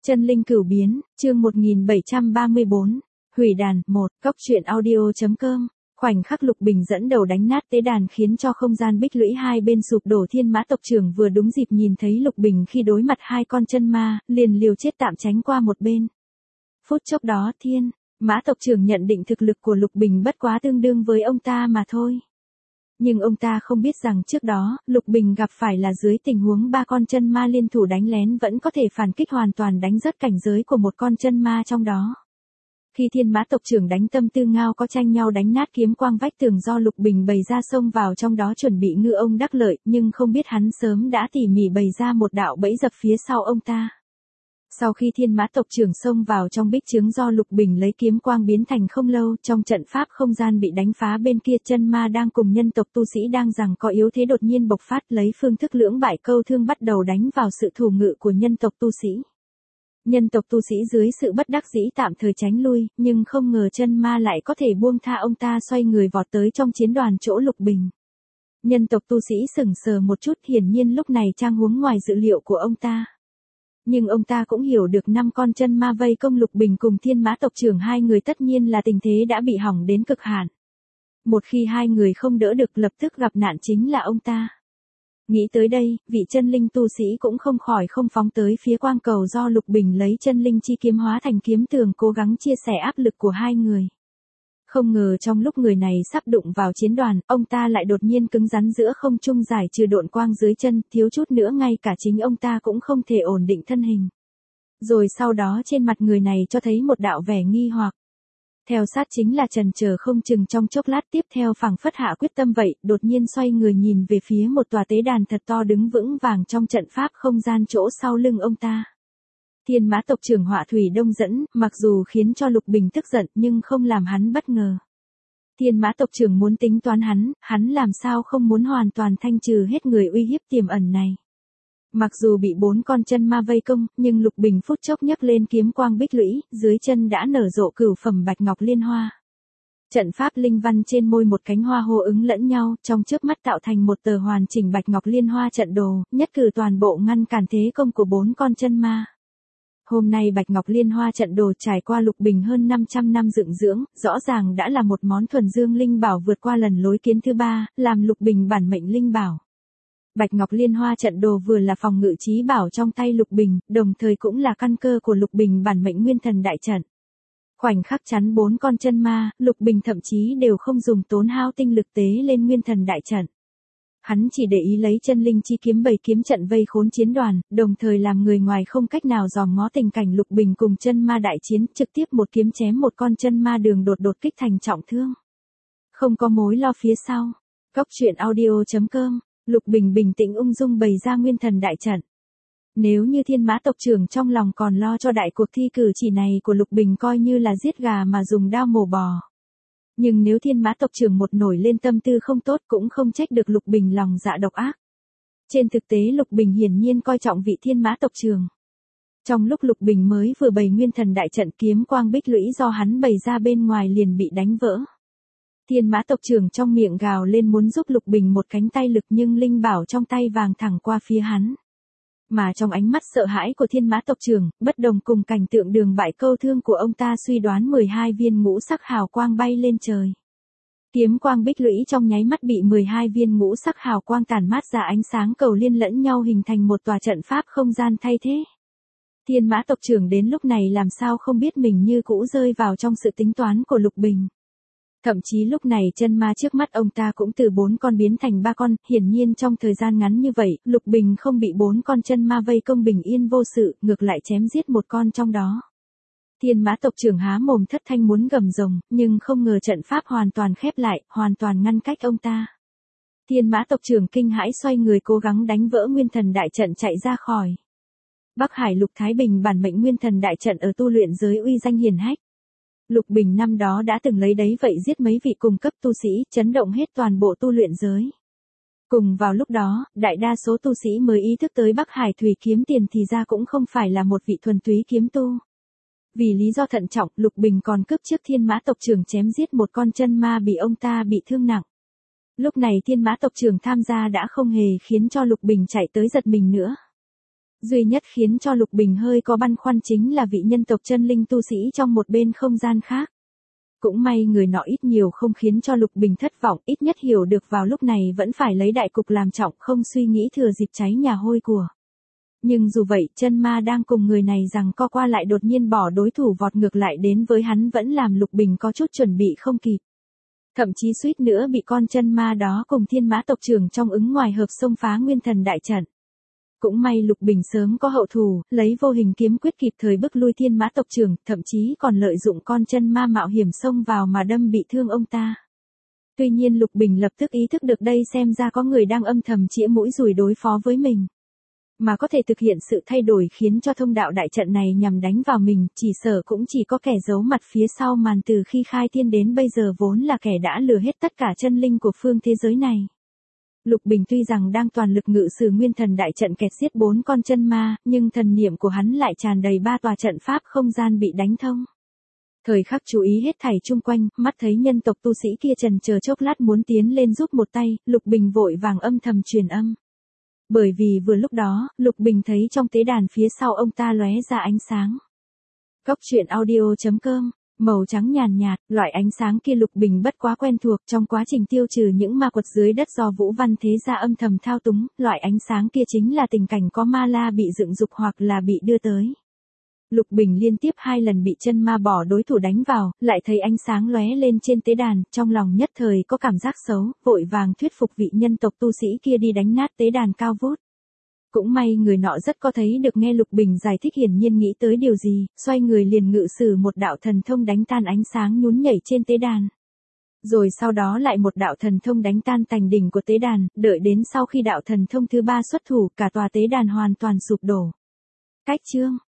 Chân linh cửu biến, chương 1734, hủy đàn, 1, góc truyện audio.com. Khoảnh khắc Lục Bình dẫn đầu đánh nát tế đàn khiến cho không gian bích lũy hai bên sụp đổ. Thiên Mã tộc trưởng vừa đúng dịp nhìn thấy Lục Bình khi đối mặt hai con chân ma, liền liều chết tạm tránh qua một bên. Phút chốc đó Thiên Mã tộc trưởng nhận định thực lực của Lục Bình bất quá tương đương với ông ta mà thôi. Nhưng ông ta không biết rằng trước đó, Lục Bình gặp phải là dưới tình huống ba con chân ma liên thủ đánh lén vẫn có thể phản kích hoàn toàn đánh rớt cảnh giới của một con chân ma trong đó. Khi Thiên Mã tộc trưởng đánh tâm tư ngao có tranh nhau đánh nát kiếm quang vách tường do Lục Bình bày ra xông vào trong đó chuẩn bị ngư ông đắc lợi, nhưng không biết hắn sớm đã tỉ mỉ bày ra một đạo bẫy dập phía sau ông ta. Sau khi Thiên Mã tộc trưởng xông vào trong bích chướng do Lục Bình lấy kiếm quang biến thành không lâu, trong trận pháp không gian bị đánh phá bên kia chân ma đang cùng nhân tộc tu sĩ đang giằng co yếu thế đột nhiên bộc phát lấy phương thức lưỡng bại câu thương bắt đầu đánh vào sự thủ ngự của nhân tộc tu sĩ. Nhân tộc tu sĩ dưới sự bất đắc dĩ tạm thời tránh lui, nhưng không ngờ chân ma lại có thể buông tha ông ta xoay người vọt tới trong chiến đoàn chỗ Lục Bình. Nhân tộc tu sĩ sững sờ một chút, hiển nhiên lúc này trang huống ngoài dự liệu của ông ta. Nhưng ông ta cũng hiểu được năm con chân ma vây công Lục Bình cùng Thiên Mã tộc trưởng hai người tất nhiên là tình thế đã bị hỏng đến cực hạn. Một khi hai người không đỡ được lập tức gặp nạn chính là ông ta. Nghĩ tới đây, vị chân linh tu sĩ cũng không khỏi không phóng tới phía quang cầu do Lục Bình lấy chân linh chi kiếm hóa thành kiếm tường cố gắng chia sẻ áp lực của hai người. Không ngờ trong lúc người này sắp đụng vào chiến đoàn, ông ta lại đột nhiên cứng rắn giữa không trung giải trừ độn quang dưới chân, thiếu chút nữa ngay cả chính ông ta cũng không thể ổn định thân hình. Rồi sau đó trên mặt người này cho thấy một đạo vẻ nghi hoặc. Theo sát chính là chần chờ không chừng trong chốc lát tiếp theo phảng phất hạ quyết tâm vậy, đột nhiên xoay người nhìn về phía một tòa tế đàn thật to đứng vững vàng trong trận pháp không gian chỗ sau lưng ông ta. Thiên Mã tộc trưởng Họa Thủy Đông dẫn, mặc dù khiến cho Lục Bình tức giận nhưng không làm hắn bất ngờ. Thiên Mã tộc trưởng muốn tính toán hắn làm sao không muốn hoàn toàn thanh trừ hết người uy hiếp tiềm ẩn này. Mặc dù bị 4 con chân ma vây công, nhưng Lục Bình phút chốc nhấc lên kiếm quang bích lũy, dưới chân đã nở rộ cửu phẩm bạch ngọc liên hoa. Trận pháp linh văn trên môi một cánh hoa hô ứng lẫn nhau, trong chớp mắt tạo thành một tờ hoàn chỉnh bạch ngọc liên hoa trận đồ, nhất cử toàn bộ ngăn cản thế công của 4 con chân ma. Hôm nay Bạch Ngọc Liên Hoa trận đồ trải qua Lục Bình hơn 500 năm dựng dưỡng, rõ ràng đã là một món thuần dương linh bảo vượt qua lần lối kiến thứ 3, làm Lục Bình bản mệnh linh bảo. Bạch Ngọc Liên Hoa trận đồ vừa là phòng ngự chí bảo trong tay Lục Bình, đồng thời cũng là căn cơ của Lục Bình bản mệnh nguyên thần đại trận. Khoảnh khắc chắn 4 con chân ma, Lục Bình thậm chí đều không dùng tốn hao tinh lực tế lên nguyên thần đại trận. Hắn chỉ để ý lấy chân linh chi kiếm bày kiếm trận vây khốn chiến đoàn, đồng thời làm người ngoài không cách nào dòm ngó tình cảnh Lục Bình cùng chân ma đại chiến, trực tiếp một kiếm chém một con chân ma đường đột kích thành trọng thương. Không có mối lo phía sau. Góc truyện audio.com, Lục Bình bình tĩnh ung dung bày ra nguyên thần đại trận. Nếu như Thiên Mã tộc trưởng trong lòng còn lo cho đại cuộc thi cử chỉ này của Lục Bình coi như là giết gà mà dùng đao mổ bò. Nhưng nếu Thiên Mã tộc trưởng một nổi lên tâm tư không tốt cũng không trách được Lục Bình lòng dạ độc ác. Trên thực tế Lục Bình hiển nhiên coi trọng vị Thiên Mã tộc trưởng. Trong lúc Lục Bình mới vừa bày nguyên thần đại trận, kiếm quang bích lũy do hắn bày ra bên ngoài liền bị đánh vỡ. Thiên Mã tộc trưởng trong miệng gào lên muốn giúp Lục Bình một cánh tay lực, nhưng linh bảo trong tay vàng thẳng qua phía hắn. Mà trong ánh mắt sợ hãi của Thiên Mã tộc trưởng, bất đồng cùng cảnh tượng đường bại câu thương của ông ta, suy đoán 12 viên ngũ sắc hào quang bay lên trời. Kiếm quang bích lũy trong nháy mắt bị 12 viên ngũ sắc hào quang tản mát ra ánh sáng cầu liên lẫn nhau hình thành một tòa trận pháp không gian thay thế. Thiên Mã tộc trưởng đến lúc này làm sao không biết mình như cũ rơi vào trong sự tính toán của Lục Bình. Thậm chí lúc này chân ma trước mắt ông ta cũng từ 4 con biến thành 3 con, hiển nhiên trong thời gian ngắn như vậy, Lục Bình không bị 4 con chân ma vây công bình yên vô sự, ngược lại chém giết một con trong đó. Thiên Mã tộc trưởng há mồm thất thanh muốn gầm rồng, nhưng không ngờ trận pháp hoàn toàn khép lại, hoàn toàn ngăn cách ông ta. Thiên Mã tộc trưởng kinh hãi xoay người cố gắng đánh vỡ nguyên thần đại trận chạy ra khỏi. Bắc Hải Lục Thái Bình bản mệnh nguyên thần đại trận ở tu luyện giới uy danh hiển hách. Lục Bình năm đó đã từng lấy đấy vậy giết mấy vị cùng cấp tu sĩ, chấn động hết toàn bộ tu luyện giới. Cùng vào lúc đó, đại đa số tu sĩ mới ý thức tới Bắc Hải Thủy kiếm tiền thì ra cũng không phải là một vị thuần túy kiếm tu. Vì lý do thận trọng, Lục Bình còn cướp trước Thiên Mã tộc trưởng chém giết một con chân ma bị ông ta bị thương nặng. Lúc này Thiên Mã tộc trưởng tham gia đã không hề khiến cho Lục Bình chạy tới giật mình nữa. Duy nhất khiến cho Lục Bình hơi có băn khoăn chính là vị nhân tộc chân linh tu sĩ trong một bên không gian khác. Cũng may người nọ ít nhiều không khiến cho Lục Bình thất vọng, ít nhất hiểu được vào lúc này vẫn phải lấy đại cục làm trọng, không suy nghĩ thừa dịp cháy nhà hôi của. Nhưng dù vậy, chân ma đang cùng người này rằng co qua lại đột nhiên bỏ đối thủ vọt ngược lại đến với hắn vẫn làm Lục Bình có chút chuẩn bị không kịp. Thậm chí suýt nữa bị con chân ma đó cùng thiên mã tộc trưởng trong ứng ngoài hợp xông phá nguyên thần đại trận. Cũng may Lục Bình sớm có hậu thủ, lấy vô hình kiếm quyết kịp thời bức lui thiên mã tộc trưởng, thậm chí còn lợi dụng con chân ma mạo hiểm xông vào mà đâm bị thương ông ta. Tuy nhiên Lục Bình lập tức ý thức được đây xem ra có người đang âm thầm chĩa mũi dùi đối phó với mình. Mà có thể thực hiện sự thay đổi khiến cho thông đạo đại trận này nhằm đánh vào mình, chỉ sợ cũng chỉ có kẻ giấu mặt phía sau màn từ khi khai thiên đến bây giờ vốn là kẻ đã lừa hết tất cả chân linh của phương thế giới này. Lục Bình tuy rằng đang toàn lực ngự sử nguyên thần đại trận kẹt giết 4 con chân ma, nhưng thần niệm của hắn lại tràn đầy 3 tòa trận pháp không gian bị đánh thông. Thời khắc chú ý hết thảy chung quanh, mắt thấy nhân tộc tu sĩ kia chần chờ chốc lát muốn tiến lên giúp một tay, Lục Bình vội vàng âm thầm truyền âm. Bởi vì vừa lúc đó, Lục Bình thấy trong tế đàn phía sau ông ta lóe ra ánh sáng. Cốc truyện audio.com, màu trắng nhàn nhạt, loại ánh sáng kia Lục Bình bất quá quen thuộc trong quá trình tiêu trừ những ma quật dưới đất do Vũ Văn Thế Gia âm thầm thao túng, loại ánh sáng kia chính là tình cảnh có ma la bị dựng dục hoặc là bị đưa tới. Lục Bình liên tiếp 2 lần bị chân ma bỏ đối thủ đánh vào, lại thấy ánh sáng lóe lên trên tế đàn, trong lòng nhất thời có cảm giác xấu, vội vàng thuyết phục vị nhân tộc tu sĩ kia đi đánh nát tế đàn cao vút. Cũng may người nọ rất có thấy được nghe Lục Bình giải thích hiển nhiên nghĩ tới điều gì, xoay người liền ngự sử một đạo thần thông đánh tan ánh sáng nhún nhảy trên tế đàn. Rồi sau đó lại một đạo thần thông đánh tan tành đỉnh của tế đàn, đợi đến sau khi đạo thần thông thứ 3 xuất thủ, cả tòa tế đàn hoàn toàn sụp đổ. Cách chương